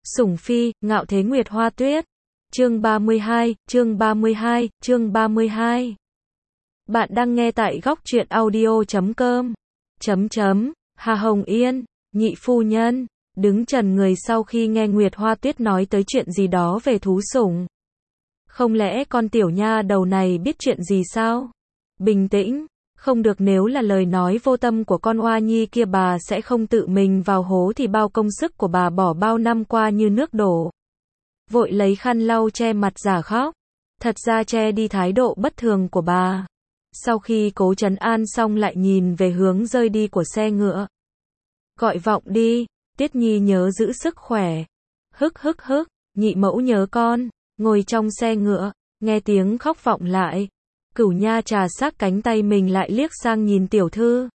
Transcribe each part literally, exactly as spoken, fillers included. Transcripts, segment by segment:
Sủng Phi, Ngạo Thế Nguyệt Hoa Tuyết. Chương ba mươi hai, chương ba mươi hai, chương ba mươi hai. Bạn đang nghe tại góc truyện audio chấm com. Chấm chấm, Hà Hồng Yên, nhị phu nhân, đứng trần người sau khi nghe Nguyệt Hoa Tuyết nói tới chuyện gì đó về thú sủng. Không lẽ con tiểu nha đầu này biết chuyện gì sao? Bình tĩnh, không được, nếu là lời nói vô tâm của con oa nhi kia bà sẽ không tự mình vào hố thì bao công sức của bà bỏ bao năm qua như nước đổ. Vội lấy khăn lau che mặt giả khóc. Thật ra che đi thái độ bất thường của bà. Sau khi cố trấn an xong lại nhìn về hướng rơi đi của xe ngựa. Gọi vọng đi, Tiết Nhi nhớ giữ sức khỏe. Hức hức hức, nhị mẫu nhớ con. Ngồi trong xe ngựa, nghe tiếng khóc vọng lại. Cửu Nha trà sát cánh tay mình lại liếc sang nhìn tiểu thư.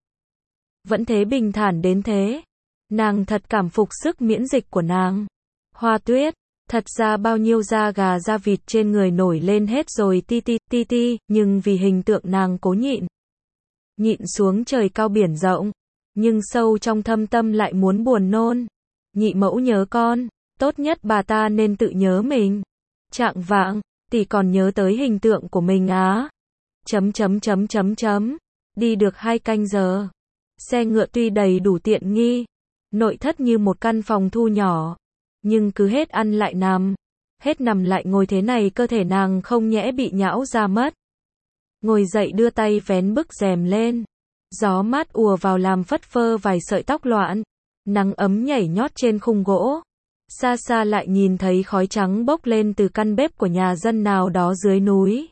Vẫn thế bình thản đến thế. Nàng thật cảm phục sức miễn dịch của nàng. Hoa Tuyết, thật ra bao nhiêu da gà da vịt trên người nổi lên hết rồi ti ti ti ti, nhưng vì hình tượng nàng cố nhịn. Nhịn xuống trời cao biển rộng, nhưng sâu trong thâm tâm lại muốn buồn nôn. Nhị mẫu nhớ con, tốt nhất bà ta nên tự nhớ mình. Trạng vạng, tỷ còn nhớ tới hình tượng của mình á. Chấm chấm chấm chấm chấm. Đi được hai canh giờ. Xe ngựa tuy đầy đủ tiện nghi, nội thất như một căn phòng thu nhỏ, nhưng cứ hết ăn lại nằm, hết nằm lại ngồi thế này cơ thể nàng không nhẽ bị nhão ra mất. Ngồi dậy đưa tay vén bức rèm lên. Gió mát ùa vào làm phất phơ vài sợi tóc loạn. Nắng ấm nhảy nhót trên khung gỗ. Xa xa lại nhìn thấy khói trắng bốc lên từ căn bếp của nhà dân nào đó dưới núi.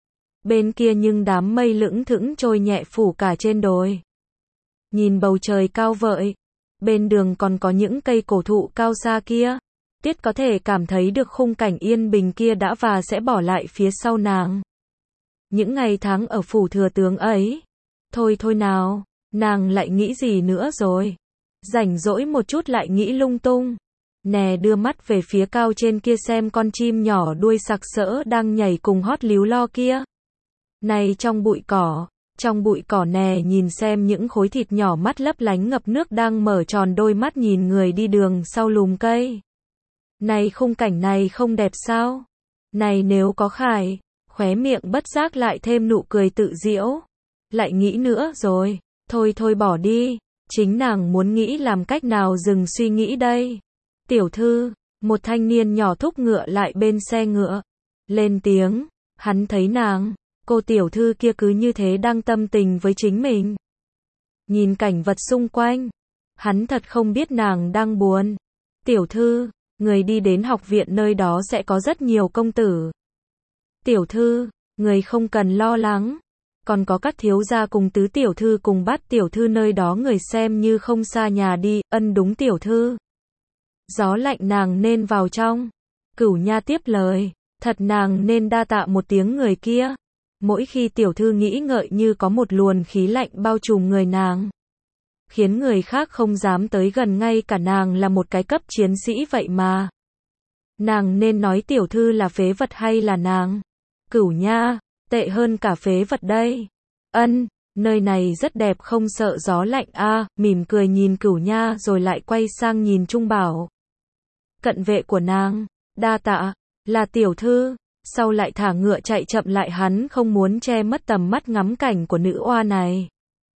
Bên kia nhưng đám mây lững thững trôi nhẹ phủ cả trên đồi. Nhìn bầu trời cao vợi, bên đường còn có những cây cổ thụ cao xa kia. Tiết có thể cảm thấy được khung cảnh yên bình kia đã và sẽ bỏ lại phía sau nàng. Những ngày tháng ở phủ thừa tướng ấy. Thôi thôi nào, nàng lại nghĩ gì nữa rồi? Rảnh rỗi một chút lại nghĩ lung tung. Nè, đưa mắt về phía cao trên kia xem con chim nhỏ đuôi sặc sỡ đang nhảy cùng hót líu lo kia. Này, trong bụi cỏ, trong bụi cỏ nè, nhìn xem những khối thịt nhỏ mắt lấp lánh ngập nước đang mở tròn đôi mắt nhìn người đi đường sau lùm cây. Này, khung cảnh này không đẹp sao? Này, nếu có Khải, khóe miệng bất giác lại thêm nụ cười tự giễu. Lại nghĩ nữa rồi, thôi thôi bỏ đi, chính nàng muốn nghĩ làm cách nào dừng suy nghĩ đây. Tiểu thư, một thanh niên nhỏ thúc ngựa lại bên xe ngựa. Lên tiếng, hắn thấy nàng, cô tiểu thư kia cứ như thế đang tâm tình với chính mình. Nhìn cảnh vật xung quanh, hắn thật không biết nàng đang buồn. Tiểu thư, người đi đến học viện nơi đó sẽ có rất nhiều công tử. Tiểu thư, người không cần lo lắng. Còn có các thiếu gia cùng tứ tiểu thư cùng bát tiểu thư nơi đó người xem như không xa nhà đi, ân đúng tiểu thư. Gió lạnh nàng nên vào trong. Cửu Nha tiếp lời, thật nàng nên đa tạ một tiếng người kia. Mỗi khi tiểu thư nghĩ ngợi như có một luồng khí lạnh bao trùm người nàng. Khiến người khác không dám tới gần, ngay cả nàng là một cái cấp chiến sĩ vậy mà. Nàng nên nói tiểu thư là phế vật hay là nàng? Cửu Nha, tệ hơn cả phế vật đây. Ân, nơi này rất đẹp không sợ gió lạnh a. À, mỉm cười nhìn Cửu Nha rồi lại quay sang nhìn Trung Bảo. Cận vệ của nàng, đa tạ, là tiểu thư. Sau lại thả ngựa chạy chậm lại, hắn không muốn che mất tầm mắt ngắm cảnh của nữ oa này.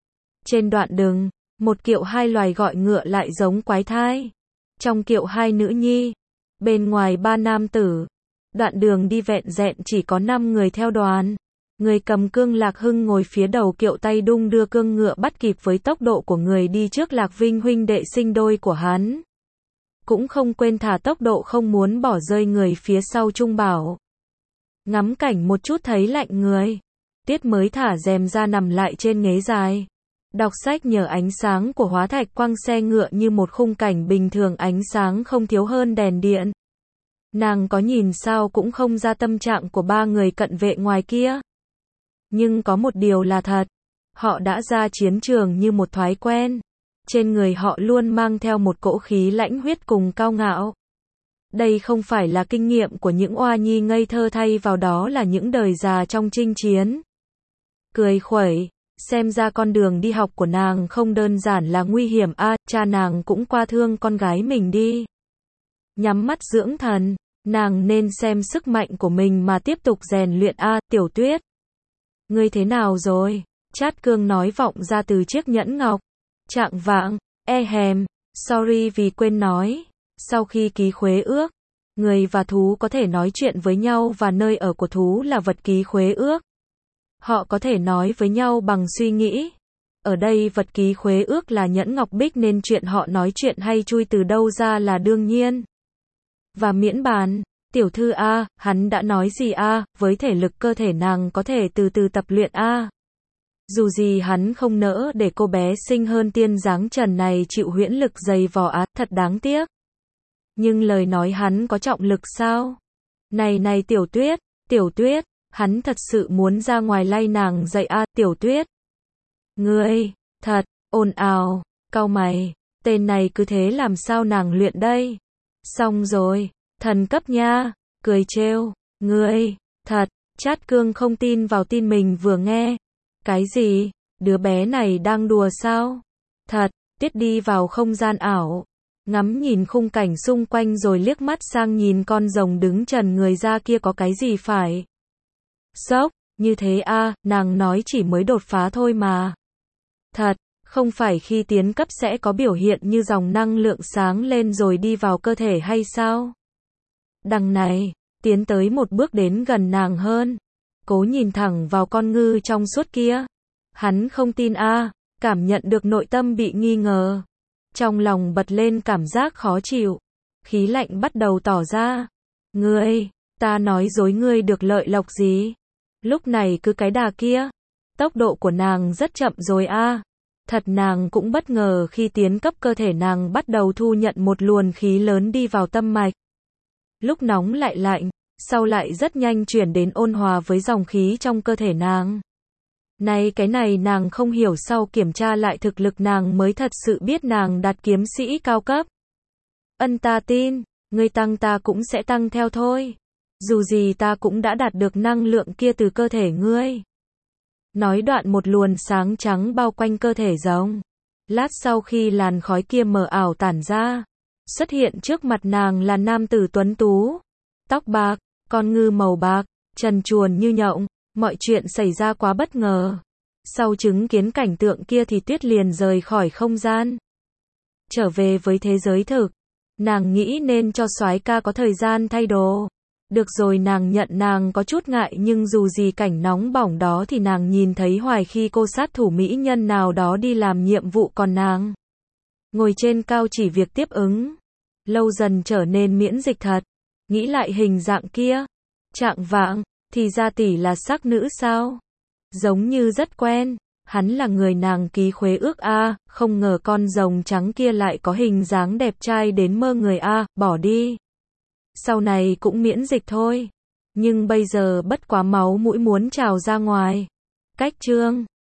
Trên đoạn đường, một kiệu hai loài gọi ngựa lại giống quái thai. Trong kiệu hai nữ nhi, bên ngoài ba nam tử. Đoạn đường đi vẹn vẹn chỉ có năm người theo đoàn. Người cầm cương Lạc Hưng ngồi phía đầu kiệu, tay đung đưa cương ngựa bắt kịp với tốc độ của người đi trước. Lạc Vinh huynh đệ sinh đôi của hắn cũng không quên thả tốc độ, không muốn bỏ rơi người phía sau. Trung Bảo ngắm cảnh một chút thấy lạnh người. Tiết mới thả rèm ra nằm lại trên ghế dài. Đọc sách nhờ ánh sáng của hóa thạch quang, xe ngựa như một khung cảnh bình thường, ánh sáng không thiếu hơn đèn điện. Nàng có nhìn sao cũng không ra tâm trạng của ba người cận vệ ngoài kia. Nhưng có một điều là thật. Họ đã ra chiến trường như một thói quen. Trên người họ luôn mang theo một cỗ khí lãnh huyết cùng cao ngạo. Đây không phải là kinh nghiệm của những oa nhi ngây thơ, thay vào đó là những đời già trong chinh chiến. Cười khuẩy, xem ra con đường đi học của nàng không đơn giản là nguy hiểm a. À, cha nàng cũng qua thương con gái mình đi. nhắm mắt dưỡng thần, nàng nên xem sức mạnh của mình mà tiếp tục rèn luyện a, Tiểu Tuyết. Ngươi thế nào rồi? Trát Cương nói vọng ra từ chiếc nhẫn ngọc. Trạng vạng, e hèm, sorry vì quên nói. Sau khi ký khế ước, người và thú có thể nói chuyện với nhau và nơi ở của thú là vật ký khế ước. Họ có thể nói với nhau bằng suy nghĩ. Ở đây vật ký khế ước là nhẫn ngọc bích nên chuyện họ nói chuyện hay chui từ đâu ra là đương nhiên. Và miễn bàn, tiểu thư a, hắn đã nói gì a, với thể lực cơ thể nàng có thể từ từ tập luyện a. Dù gì hắn không nỡ để cô bé xinh hơn tiên dáng trần này chịu huyễn lực dày vò á, thật đáng tiếc. Nhưng lời nói hắn có trọng lực sao? Này này Tiểu Tuyết, Tiểu Tuyết, hắn thật sự muốn ra ngoài lay nàng dậy a, Tiểu Tuyết. Ngươi, thật, ồn ào, cau mày, tên này cứ thế làm sao nàng luyện đây? Xong rồi, thần cấp nha, cười trêu, ngươi, thật, Trát Cương không tin vào tin mình vừa nghe. Cái gì? Đứa bé này đang đùa sao? Thật, Tuyết đi vào không gian ảo, ngắm nhìn khung cảnh xung quanh rồi liếc mắt sang nhìn con rồng đứng trần người ra kia có cái gì phải? Sốc, như thế a, nàng nói chỉ mới đột phá thôi mà. Thật, không phải khi tiến cấp sẽ có biểu hiện như dòng năng lượng sáng lên rồi đi vào cơ thể hay sao? Đằng này, tiến tới một bước đến gần nàng hơn. Cố nhìn thẳng vào con ngư trong suốt kia. Hắn không tin a, cảm nhận được nội tâm bị nghi ngờ. Trong lòng bật lên cảm giác khó chịu. Khí lạnh bắt đầu tỏ ra. Ngươi, ta nói dối ngươi được lợi lộc gì? Lúc này cứ cái đà kia. Tốc độ của nàng rất chậm rồi a. Thật nàng cũng bất ngờ khi tiến cấp cơ thể nàng bắt đầu thu nhận một luồng khí lớn đi vào tâm mạch. Lúc nóng lại lạnh, sau lại rất nhanh chuyển đến ôn hòa với dòng khí trong cơ thể nàng. Này cái này nàng không hiểu, sau kiểm tra lại thực lực nàng mới thật sự biết nàng đạt kiếm sĩ cao cấp. Ân ta tin, ngươi tăng ta cũng sẽ tăng theo thôi. Dù gì ta cũng đã đạt được năng lượng kia từ cơ thể ngươi. Nói đoạn một luồng sáng trắng bao quanh cơ thể rồng. Lát sau khi làn khói kia mờ ảo tản ra, xuất hiện trước mặt nàng là nam tử tuấn tú. Tóc bạc, con ngư màu bạc, trần truồng như nhộng, mọi chuyện xảy ra quá bất ngờ. Sau chứng kiến cảnh tượng kia thì Tuyết liền rời khỏi không gian. Trở về với thế giới thực, nàng nghĩ nên cho soái ca có thời gian thay đồ. Được rồi, nàng nhận nàng có chút ngại nhưng dù gì cảnh nóng bỏng đó thì nàng nhìn thấy hoài khi cô sát thủ mỹ nhân nào đó đi làm nhiệm vụ còn nàng ngồi trên cao chỉ việc tiếp ứng. Lâu dần trở nên miễn dịch thật. Nghĩ lại hình dạng kia. Trạng vạng, thì ra tỷ là sắc nữ sao? Giống như rất quen. Hắn là người nàng ký khế ước a, không ngờ con rồng trắng kia lại có hình dáng đẹp trai đến mơ người a, bỏ đi. Sau này cũng miễn dịch thôi. Nhưng bây giờ bất quá máu mũi muốn trào ra ngoài. Cách chương